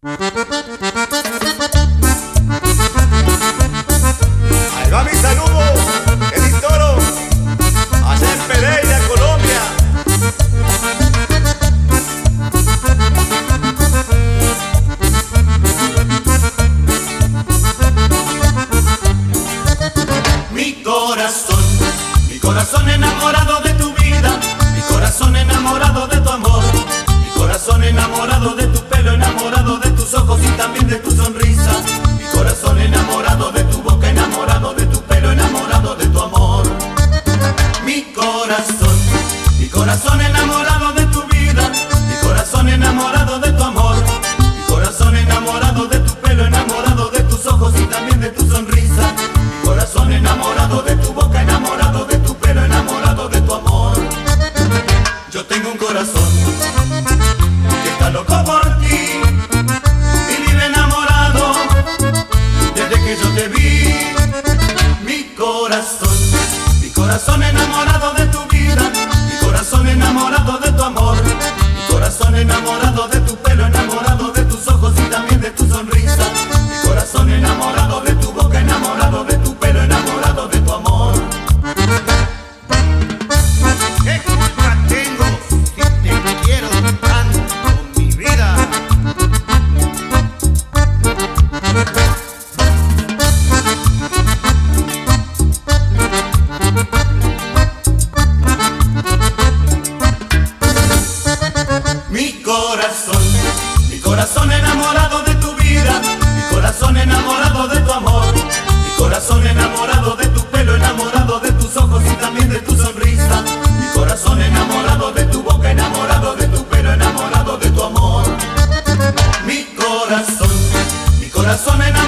Ahí va mi saludo, Edith Toro, allá en Pereira, Colombia. Mi corazón enamorado de tu vida, mi corazón enamorado de tu amor, mi corazón enamorado de tu pelo, enamorado de tus ojos y también de tu sonrisa, mi corazón enamorado de tu boca, enamorado de tu pelo, enamorado de tu amor. Mi corazón enamorado de tu vida, mi corazón enamorado de tu amor, mi corazón enamorado de tu pelo, enamorado de tus ojos y también de tu sonrisa, mi corazón enamorado de tu boca, enamorado de tu pelo, enamorado de tu amor. Yo tengo un corazón que está loco por ti y vive enamorado desde que yo te vi. Mi corazón enamorado de tu vida, mi corazón enamorado de tu amor, mi corazón enamorado de tu pelo, enamorado de tus ojos y también de tu sonrisa, mi corazón enamorado de tu boca, enamorado de tu pelo, enamorado de tu amor. ¿Qué culpa tengo si te quiero tanto, mi vida? Mi corazón enamorado de tu vida, mi corazón enamorado de tu amor, mi corazón enamorado de tu pelo, enamorado de tus ojos y también de tu sonrisa, mi corazón enamorado de tu boca, enamorado de tu pelo, enamorado de tu amor. Mi corazón enamorado